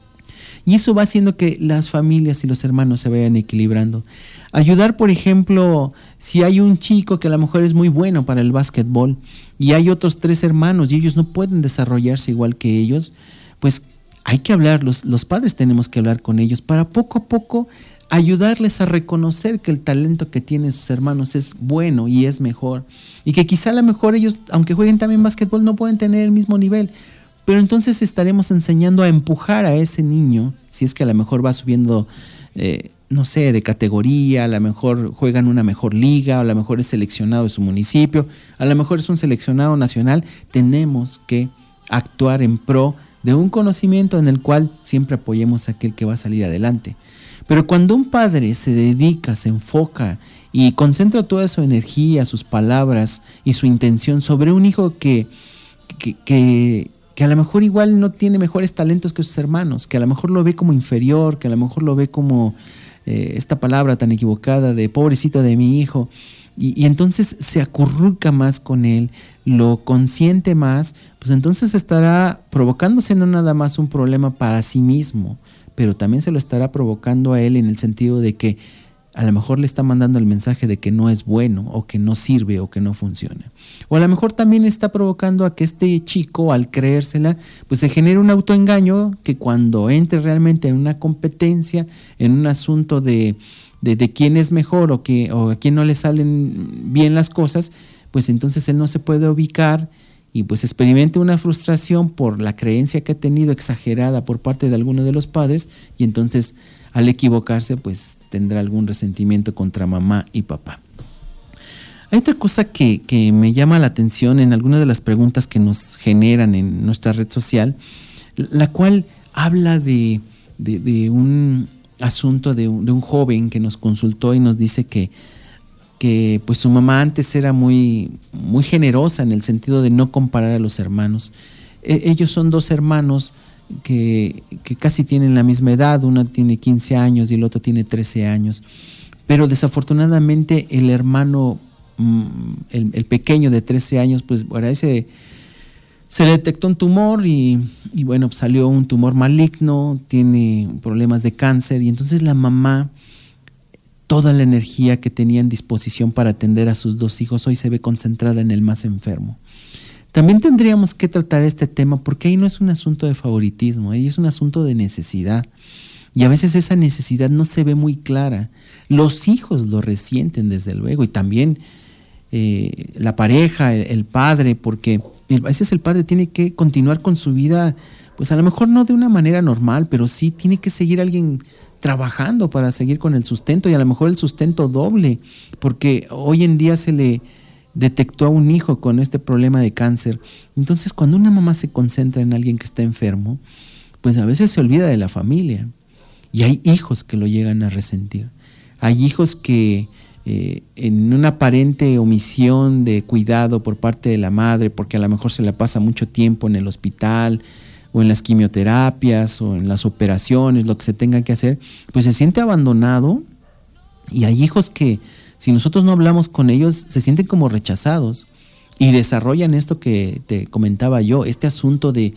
Y eso va haciendo que las familias y los hermanos se vayan equilibrando. Ayudar, por ejemplo, si hay un chico que a lo mejor es muy bueno para el básquetbol y hay otros tres hermanos y ellos no pueden desarrollarse igual que ellos, pues hay que hablar, los, los padres tenemos que hablar con ellos para poco a poco ayudarles a reconocer que el talento que tienen sus hermanos es bueno y es mejor, y que quizá a lo mejor ellos, aunque jueguen también básquetbol, no pueden tener el mismo nivel, pero entonces estaremos enseñando a empujar a ese niño, si es que a lo mejor va subiendo, eh, no sé, de categoría, a lo mejor juegan una mejor liga, a lo mejor es seleccionado de su municipio, a lo mejor es un seleccionado nacional. Tenemos que actuar en pro de un conocimiento en el cual siempre apoyemos a aquel que va a salir adelante. Pero cuando un padre se dedica, se enfoca y concentra toda su energía, sus palabras y su intención sobre un hijo que, que, que, que a lo mejor igual no tiene mejores talentos que sus hermanos, que a lo mejor lo ve como inferior, que a lo mejor lo ve como eh, esta palabra tan equivocada de pobrecito de mi hijo, y, y entonces se acurruca más con él, lo consiente más, pues entonces estará provocándose no nada más un problema para sí mismo, pero también se lo estará provocando a él en el sentido de que a lo mejor le está mandando el mensaje de que no es bueno o que no sirve o que no funciona. O a lo mejor también está provocando a que este chico, al creérsela, pues se genere un autoengaño que cuando entre realmente en una competencia, en un asunto de, de, de quién es mejor o, que, o a quién no le salen bien las cosas, pues entonces él no se puede ubicar y pues experimente una frustración por la creencia que ha tenido exagerada por parte de alguno de los padres y entonces al equivocarse pues tendrá algún resentimiento contra mamá y papá. Hay otra cosa que, que me llama la atención en algunas de las preguntas que nos generan en nuestra red social, la cual habla de, de, de un asunto de un, de un joven que nos consultó y nos dice que que pues su mamá antes era muy, muy generosa en el sentido de no comparar a los hermanos. E- ellos son dos hermanos que, que casi tienen la misma edad, uno tiene quince años y el otro tiene trece años, pero desafortunadamente el hermano, el, el pequeño de trece años, pues por ahí se, se le detectó un tumor y, y bueno, pues salió un tumor maligno, tiene problemas de cáncer y entonces la mamá, toda la energía que tenía en disposición para atender a sus dos hijos hoy se ve concentrada en el más enfermo. También tendríamos que tratar este tema porque ahí no es un asunto de favoritismo, ahí es un asunto de necesidad. Y a veces esa necesidad no se ve muy clara. Los hijos lo resienten desde luego y también eh, la pareja, el, el padre, porque a veces el padre tiene que continuar con su vida, pues a lo mejor no de una manera normal, pero sí tiene que seguir alguien trabajando para seguir con el sustento y a lo mejor el sustento doble, porque hoy en día se le detectó a un hijo con este problema de cáncer. Entonces cuando una mamá se concentra en alguien que está enfermo, pues a veces se olvida de la familia y hay hijos que lo llegan a resentir. Hay hijos que eh, en una aparente omisión de cuidado por parte de la madre, porque a lo mejor se la pasa mucho tiempo en el hospital o en las quimioterapias o en las operaciones, lo que se tenga que hacer, pues se siente abandonado y hay hijos que si nosotros no hablamos con ellos se sienten como rechazados y desarrollan esto que te comentaba yo, este asunto de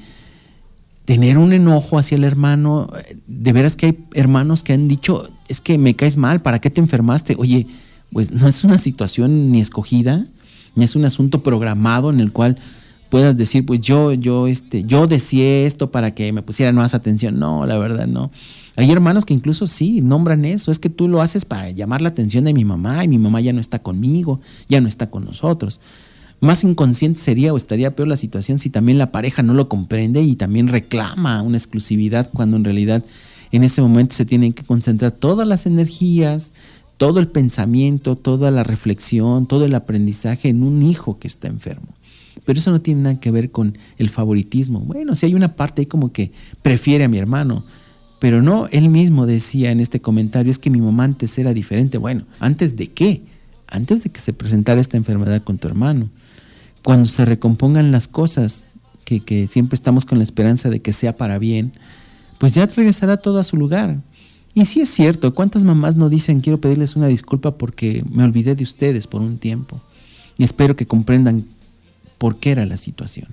tener un enojo hacia el hermano. De veras que hay hermanos que han dicho, es que me caes mal, ¿para qué te enfermaste? Oye, pues no es una situación ni escogida, ni es un asunto programado en el cual puedas decir, pues yo, yo, este, yo deseé esto para que me pusieran más atención. No, la verdad no. Hay hermanos que incluso sí nombran eso, es que tú lo haces para llamar la atención de mi mamá y mi mamá ya no está conmigo, ya no está con nosotros. Más inconsciente sería o estaría peor la situación si también la pareja no lo comprende y también reclama una exclusividad cuando en realidad en ese momento se tienen que concentrar todas las energías, todo el pensamiento, toda la reflexión, todo el aprendizaje en un hijo que está enfermo. Pero eso no tiene nada que ver con el favoritismo. Bueno, si hay una parte ahí como que prefiere a mi hermano, pero no, él mismo decía en este comentario, es que mi mamá antes era diferente. Bueno, ¿antes de qué? Antes de que se presentara esta enfermedad con tu hermano. Cuando se recompongan las cosas, que, que siempre estamos con la esperanza de que sea para bien, pues ya regresará todo a su lugar. Y sí es cierto, ¿cuántas mamás no dicen quiero pedirles una disculpa porque me olvidé de ustedes por un tiempo? Y espero que comprendan por qué era la situación.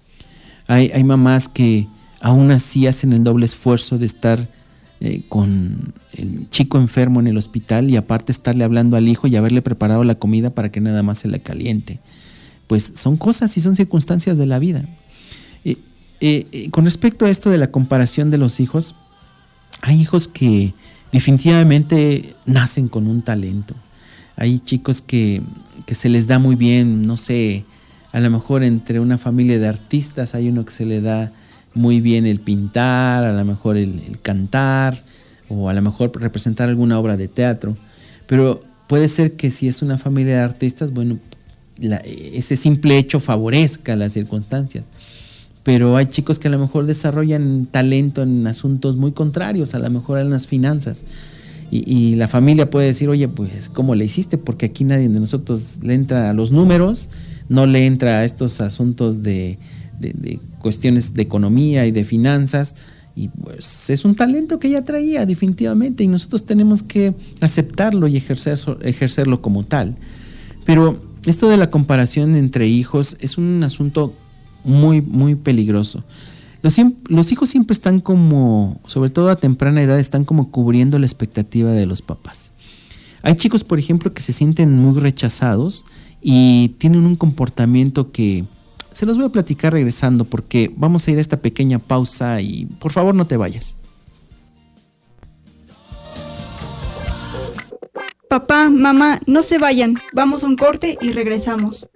Hay, hay mamás que aún así hacen el doble esfuerzo de estar eh, con el chico enfermo en el hospital y aparte estarle hablando al hijo y haberle preparado la comida para que nada más se la caliente. Pues son cosas y son circunstancias de la vida. Eh, eh, eh, con respecto a esto de la comparación de los hijos, hay hijos que definitivamente nacen con un talento. Hay chicos que, que se les da muy bien, no sé, a lo mejor entre una familia de artistas hay uno que se le da muy bien el pintar, a lo mejor el, el cantar, o a lo mejor representar alguna obra de teatro. Pero puede ser que si es una familia de artistas, bueno, la, ese simple hecho favorezca las circunstancias. Pero hay chicos que a lo mejor desarrollan talento en asuntos muy contrarios, a lo mejor en las finanzas. Y, y la familia puede decir, oye, pues, ¿cómo le hiciste? Porque aquí nadie de nosotros le entra a los números, no le entra a estos asuntos de, de, de cuestiones de economía y de finanzas. Y pues es un talento que ella traía definitivamente y nosotros tenemos que aceptarlo y ejercer, ejercerlo como tal. Pero esto de la comparación entre hijos es un asunto muy, muy peligroso. Los, los hijos siempre están como, sobre todo a temprana edad, están como cubriendo la expectativa de los papás. Hay chicos, por ejemplo, que se sienten muy rechazados y tienen un comportamiento que se los voy a platicar regresando, porque vamos a ir a esta pequeña pausa y por favor no te vayas. Papá, mamá, no se vayan. Vamos a un corte y regresamos.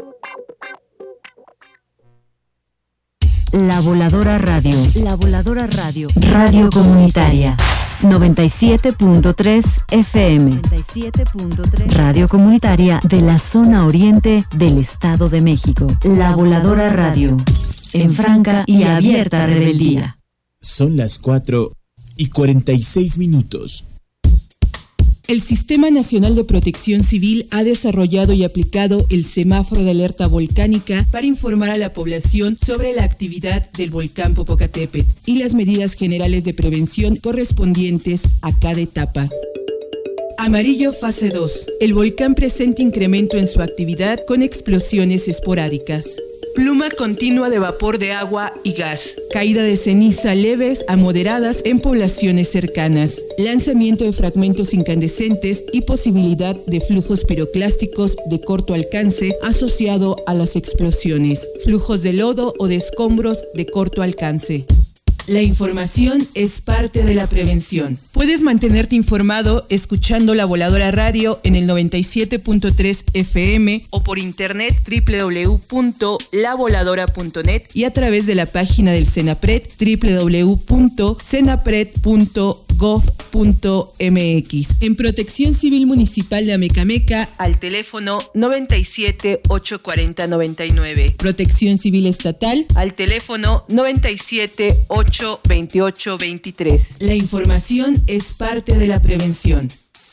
La Voladora Radio. La Voladora Radio. Radio Comunitaria. noventa y siete punto tres F M. noventa y siete punto tres. Radio Comunitaria de la zona oriente del Estado de México. La Voladora Radio. En franca y abierta rebeldía. Son las cuatro y cuarenta y seis minutos. El Sistema Nacional de Protección Civil ha desarrollado y aplicado el semáforo de alerta volcánica para informar a la población sobre la actividad del volcán Popocatépetl y las medidas generales de prevención correspondientes a cada etapa. Amarillo fase dos. El volcán presenta incremento en su actividad con explosiones esporádicas. Pluma continua de vapor de agua y gas. Caída de ceniza leves a moderadas en poblaciones cercanas. Lanzamiento de fragmentos incandescentes y posibilidad de flujos piroclásticos de corto alcance asociado a las explosiones. Flujos de lodo o de escombros de corto alcance. La información es parte de la prevención. Puedes mantenerte informado escuchando La Voladora Radio en el noventa y siete punto tres F M o por internet doble u doble u doble u punto la voladora punto net y a través de la página del CENAPRED doble u doble u doble u punto cenapred punto gov punto m x. En Protección Civil Municipal de Amecameca al teléfono noventa y siete, ochocientos cuarenta, noventa y nueve. Protección Civil Estatal al teléfono noventa y siete, ochocientos veintiocho, veintitrés. La información es parte de la prevención.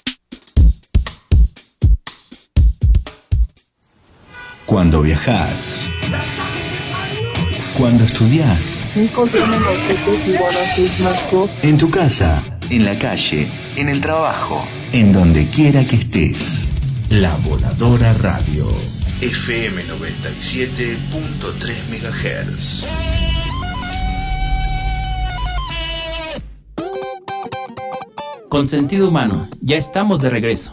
Cuando viajas, cuando estudias, en tu casa, en la calle, en el trabajo, en donde quiera que estés. La Voladora Radio, F M noventa y siete punto tres megahertz. Con sentido humano, ya estamos de regreso.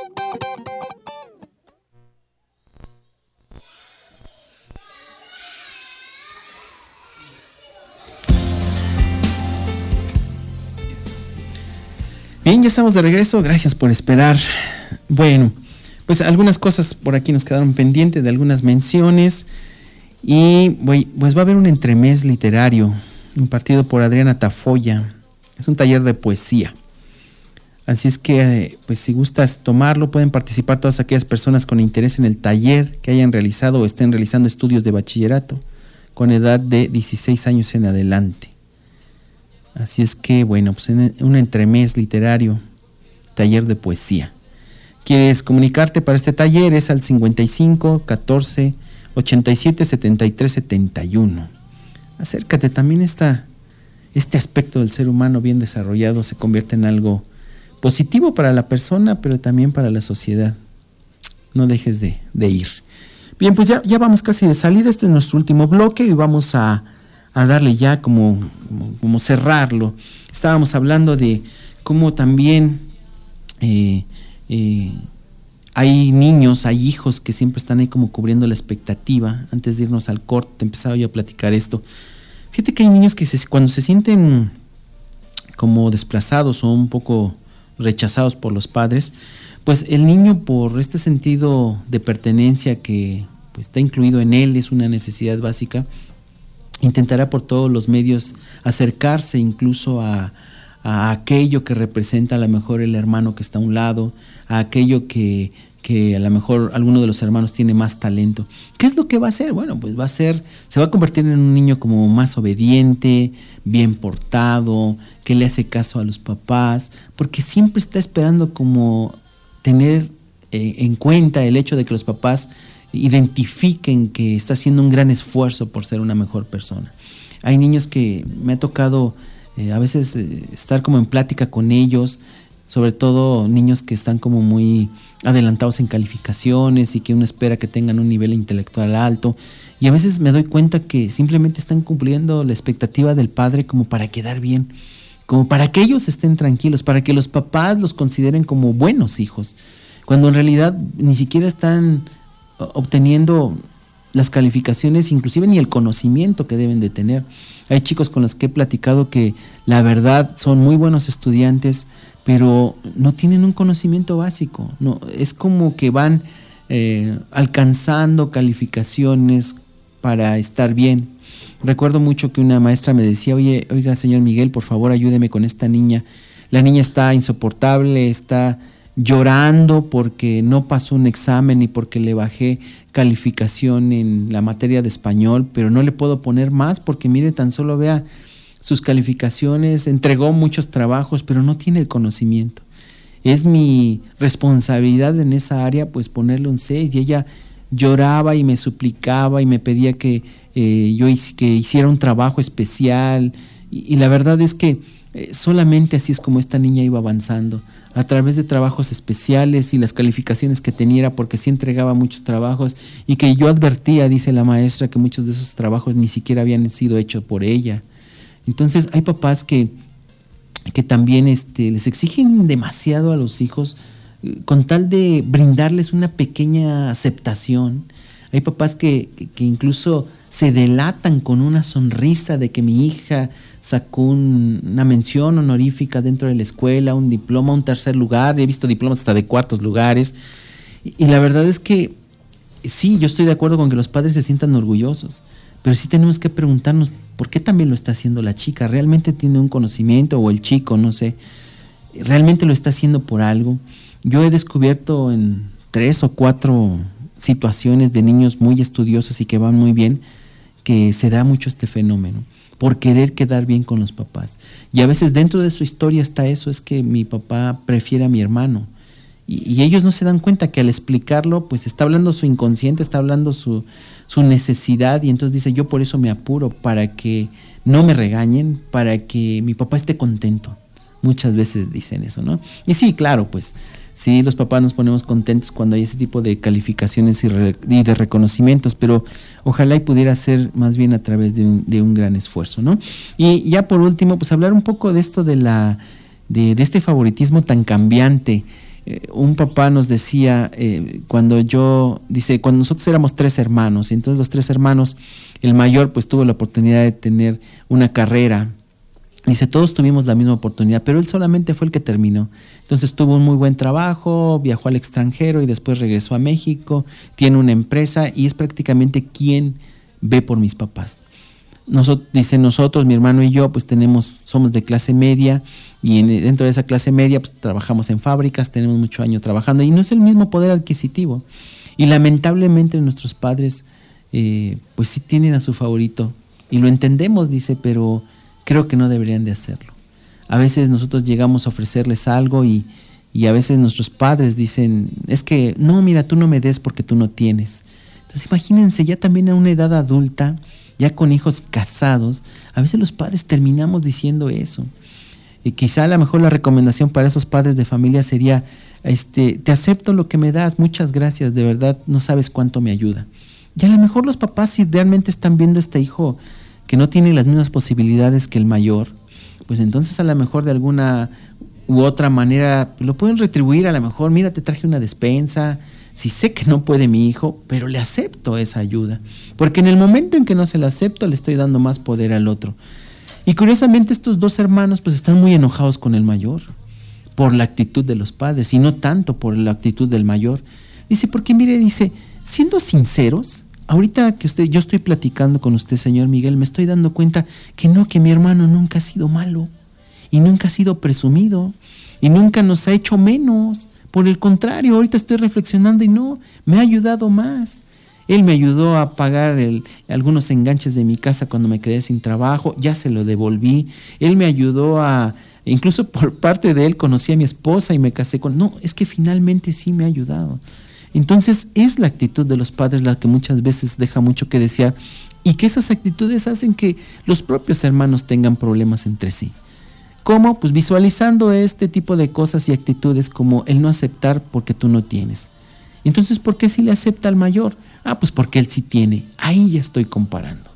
Bien, ya estamos de regreso, gracias por esperar. Bueno, pues algunas cosas por aquí nos quedaron pendientes, de algunas menciones. Y pues va a haber un entremés literario impartido por Adriana Tafoya. Es un taller de poesía. Así es que, pues si gustas tomarlo, pueden participar todas aquellas personas con interés en el taller que hayan realizado o estén realizando estudios de bachillerato con edad de dieciséis años en adelante. Así es que, bueno, pues en un entremés literario, taller de poesía. ¿Quieres comunicarte para este taller? Es al cincuenta y cinco, catorce, ochenta y siete, setenta y tres, setenta y uno. Acércate, también esta, este aspecto del ser humano bien desarrollado se convierte en algo positivo para la persona, pero también para la sociedad. No dejes de, de ir. Bien, pues ya, ya vamos casi de salida. Este es nuestro último bloque y vamos a, a darle ya como, como, como cerrarlo. Estábamos hablando de cómo también eh, eh, hay niños, hay hijos que siempre están ahí como cubriendo la expectativa. Antes de irnos al corte, empezaba yo a platicar esto. Fíjate que hay niños que se, cuando se sienten como desplazados o un poco rechazados por los padres, pues el niño, por este sentido de pertenencia que pues, está incluido en él, es una necesidad básica, intentará por todos los medios acercarse incluso a, a aquello que representa a lo mejor el hermano que está a un lado, a aquello que, que a lo mejor alguno de los hermanos tiene más talento. ¿Qué es lo que va a hacer? Bueno, pues va a ser, se va a convertir en un niño como más obediente, bien portado, que le hace caso a los papás, porque siempre está esperando como tener eh, en cuenta el hecho de que los papás identifiquen que está haciendo un gran esfuerzo por ser una mejor persona. Hay niños que me ha tocado eh, a veces eh, estar como en plática con ellos sobre todo niños que están como muy adelantados en calificaciones y que uno espera que tengan un nivel intelectual alto, y a veces me doy cuenta que simplemente están cumpliendo la expectativa del padre como para quedar bien, como para que ellos estén tranquilos, para que los papás los consideren como buenos hijos, cuando en realidad ni siquiera están obteniendo las calificaciones, inclusive ni el conocimiento que deben de tener. Hay chicos con los que he platicado que la verdad son muy buenos estudiantes, pero no tienen un conocimiento básico. No, es como que van eh, alcanzando calificaciones para estar bien. Recuerdo mucho que una maestra me decía, oye, oiga, señor Miguel, por favor ayúdeme con esta niña. La niña está insoportable, está llorando porque no pasó un examen y porque le bajé calificación en la materia de español, pero no le puedo poner más porque mire, tan solo vea sus calificaciones, entregó muchos trabajos, pero no tiene el conocimiento. Es mi responsabilidad en esa área pues ponerle un seis, y ella lloraba y me suplicaba y me pedía que eh, yo que hiciera un trabajo especial, y, y la verdad es que eh, solamente así es como esta niña iba avanzando, a través de trabajos especiales y las calificaciones que tenía, porque sí entregaba muchos trabajos, y que yo advertía, dice la maestra, que muchos de esos trabajos ni siquiera habían sido hechos por ella. Entonces hay papás que, que también este, les exigen demasiado a los hijos eh, con tal de brindarles una pequeña aceptación. Hay papás que, que, que incluso se delatan con una sonrisa de que mi hija sacó un, una mención honorífica dentro de la escuela, un diploma, un tercer lugar. He visto diplomas hasta de cuartos lugares. Y, y la verdad es que sí, yo estoy de acuerdo con que los padres se sientan orgullosos, pero sí tenemos que preguntarnos por qué también lo está haciendo la chica. ¿Realmente tiene un conocimiento, o el chico, no sé, realmente lo está haciendo por algo? Yo he descubierto en tres o cuatro situaciones de niños muy estudiosos y que van muy bien, que se da mucho este fenómeno, por querer quedar bien con los papás. Y a veces dentro de su historia está eso, es que mi papá prefiere a mi hermano. Y, y ellos no se dan cuenta que al explicarlo, pues está hablando su inconsciente, está hablando su, su necesidad, y entonces dice, yo por eso me apuro, para que no me regañen, para que mi papá esté contento. Muchas veces dicen eso, ¿no? Y sí, claro, pues sí, los papás nos ponemos contentos cuando hay ese tipo de calificaciones y, re, y de reconocimientos, pero ojalá y pudiera ser más bien a través de un, de un gran esfuerzo, ¿no? Y ya por último, pues hablar un poco de esto de la de, de este favoritismo tan cambiante. Eh, un papá nos decía, eh, cuando yo, dice, cuando nosotros éramos tres hermanos, y entonces los tres hermanos, el mayor pues tuvo la oportunidad de tener una carrera. Dice, todos tuvimos la misma oportunidad, pero él solamente fue el que terminó. Entonces tuvo un muy buen trabajo, viajó al extranjero y después regresó a México, tiene una empresa y es prácticamente quien ve por mis papás. Nosotros, dice, nosotros, mi hermano y yo, pues tenemos, somos de clase media, y en, dentro de esa clase media pues trabajamos en fábricas, tenemos mucho año trabajando, y no es el mismo poder adquisitivo. Y lamentablemente nuestros padres eh, pues sí tienen a su favorito, y lo entendemos, dice, pero creo que no deberían de hacerlo. A veces nosotros llegamos a ofrecerles algo y, y a veces nuestros padres dicen, es que no, mira, tú no me des porque tú no tienes. Entonces imagínense, ya también a una edad adulta, ya con hijos casados, a veces los padres terminamos diciendo eso. Y quizá a lo mejor la recomendación para esos padres de familia sería, este, te acepto lo que me das, muchas gracias, de verdad no sabes cuánto me ayuda. Y a lo mejor los papás, si realmente están viendo a este hijo que no tiene las mismas posibilidades que el mayor, pues entonces a lo mejor de alguna u otra manera lo pueden retribuir. A lo mejor, mira, te traje una despensa, si sé que no puede mi hijo, pero le acepto esa ayuda, porque en el momento en que no se la acepto, le estoy dando más poder al otro. Y curiosamente estos dos hermanos pues están muy enojados con el mayor por la actitud de los padres, y no tanto por la actitud del mayor. Dice, porque mire, dice, siendo sinceros, ahorita que usted, yo estoy platicando con usted, señor Miguel, me estoy dando cuenta que no, que mi hermano nunca ha sido malo, y nunca ha sido presumido, y nunca nos ha hecho menos. Por el contrario, ahorita estoy reflexionando y no, me ha ayudado más. Él me ayudó a pagar el, algunos enganches de mi casa cuando me quedé sin trabajo, ya se lo devolví. Él me ayudó a, incluso por parte de él conocí a mi esposa y me casé con... No, es que finalmente sí me ha ayudado. Entonces es la actitud de los padres la que muchas veces deja mucho que desear, y que esas actitudes hacen que los propios hermanos tengan problemas entre sí. ¿Cómo? Pues visualizando este tipo de cosas y actitudes como el no aceptar porque tú no tienes. Entonces, ¿por qué si le acepta al mayor? Ah, pues porque él sí tiene. Ahí ya estoy comparando.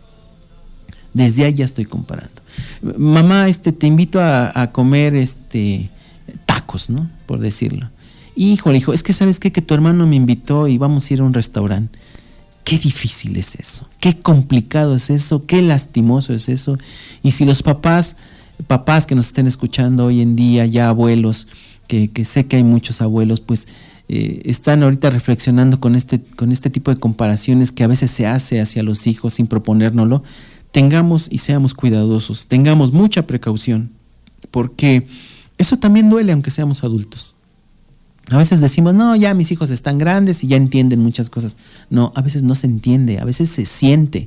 Desde ahí ya estoy comparando. Mamá, este, te invito a, a comer este, tacos, ¿no? Por decirlo. Híjole, hijo, es que ¿sabes qué? Que tu hermano me invitó y vamos a ir a un restaurante. Qué difícil es eso. Qué complicado es eso. Qué lastimoso es eso. Y si los papás... papás que nos estén escuchando hoy en día, ya abuelos, que, que sé que hay muchos abuelos, pues eh, están ahorita reflexionando con este, con este tipo de comparaciones que a veces se hace hacia los hijos sin proponérnoslo. Tengamos y seamos cuidadosos, tengamos mucha precaución, porque eso también duele aunque seamos adultos. A veces decimos, no, ya mis hijos están grandes y ya entienden muchas cosas. No, a veces no se entiende, a veces se siente.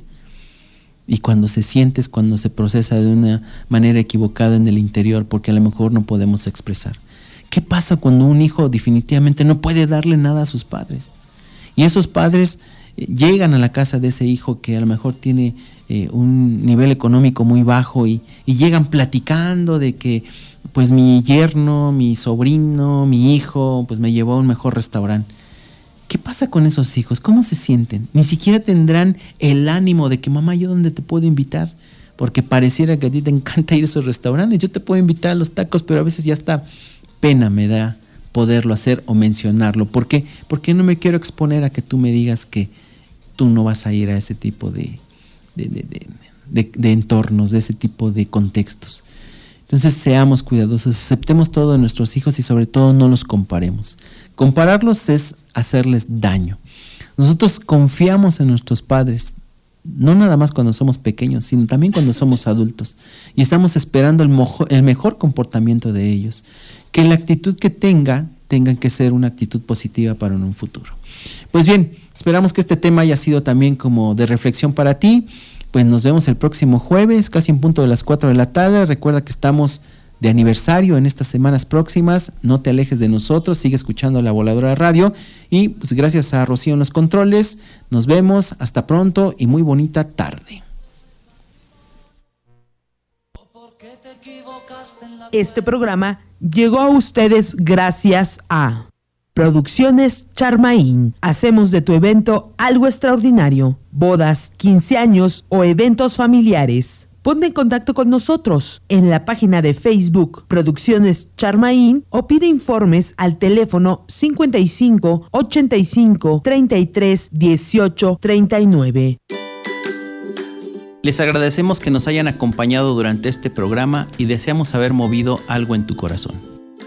Y cuando se siente es cuando se procesa de una manera equivocada en el interior, porque a lo mejor no podemos expresar. ¿Qué pasa cuando un hijo definitivamente no puede darle nada a sus padres? Y esos padres eh, llegan a la casa de ese hijo que a lo mejor tiene eh, un nivel económico muy bajo y, y llegan platicando de que pues mi yerno, mi sobrino, mi hijo, pues me llevó a un mejor restaurante. ¿Qué pasa con esos hijos? ¿Cómo se sienten? Ni siquiera tendrán el ánimo de que mamá, ¿yo dónde te puedo invitar? Porque pareciera que a ti te encanta ir a esos restaurantes. Yo te puedo invitar a los tacos, pero a veces ya está pena me da poderlo hacer o mencionarlo. ¿Por qué? Porque no me quiero exponer a que tú me digas que tú no vas a ir a ese tipo de, de, de, de, de, de entornos, de ese tipo de contextos. Entonces seamos cuidadosos, aceptemos todo de nuestros hijos y sobre todo no los comparemos. Compararlos es hacerles daño. Nosotros confiamos en nuestros padres, no nada más cuando somos pequeños, sino también cuando somos adultos. Y estamos esperando el, mojo, el mejor comportamiento de ellos. Que la actitud que tenga, tenga que ser una actitud positiva para un futuro. Pues bien, esperamos que este tema haya sido también como de reflexión para ti. Pues nos vemos el próximo jueves, casi en punto de las cuatro de la tarde. Recuerda que estamos de aniversario en estas semanas próximas. No te alejes de nosotros, sigue escuchando La Voladora Radio. Y pues gracias a Rocío en los controles. Nos vemos, hasta pronto y muy bonita tarde. Este programa llegó a ustedes gracias a Producciones Charmaín. Hacemos de tu evento algo extraordinario. Bodas, quince años o eventos familiares. Ponte en contacto con nosotros en la página de Facebook Producciones Charmaín o pide informes al teléfono cincuenta y cinco, ochenta y cinco, treinta y tres, dieciocho, treinta y nueve. Les agradecemos que nos hayan acompañado durante este programa y deseamos haber movido algo en tu corazón.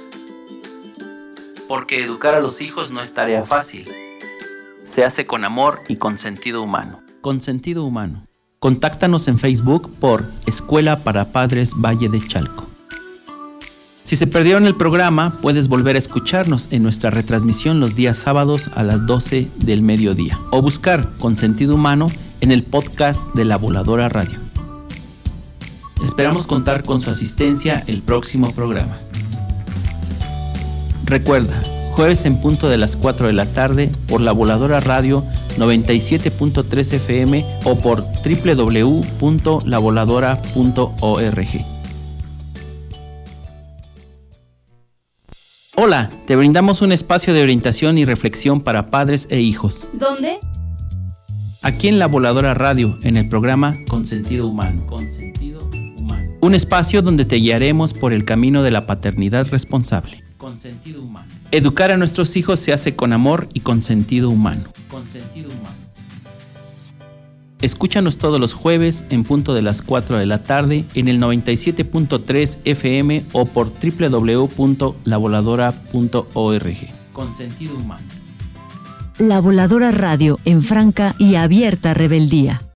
Porque educar a los hijos no es tarea fácil. Se hace con amor y con sentido humano. Con sentido humano. Contáctanos en Facebook por Escuela para Padres Valle de Chalco. Si se perdieron el programa, puedes volver a escucharnos en nuestra retransmisión los días sábados a las doce del mediodía o buscar Con Sentido Humano en el podcast de La Voladora Radio. Esperamos contar con su asistencia el próximo programa. Recuerda, jueves en punto de las cuatro de la tarde por La Voladora Radio noventa y siete punto tres F M o por doble u doble u doble u punto la voladora punto org. Hola, te brindamos un espacio de orientación y reflexión para padres e hijos. ¿Dónde? Aquí en La Voladora Radio, en el programa Con Sentido Humano. Con Sentido Humano. Un espacio donde te guiaremos por el camino de la paternidad responsable. Con sentido humano. Educar a nuestros hijos se hace con amor y con sentido humano. Con sentido humano. Escúchanos todos los jueves en punto de las cuatro de la tarde en el noventa y siete punto tres F M o por doble u doble u doble u punto la voladora punto org. Con sentido humano. La Voladora Radio en franca y abierta rebeldía.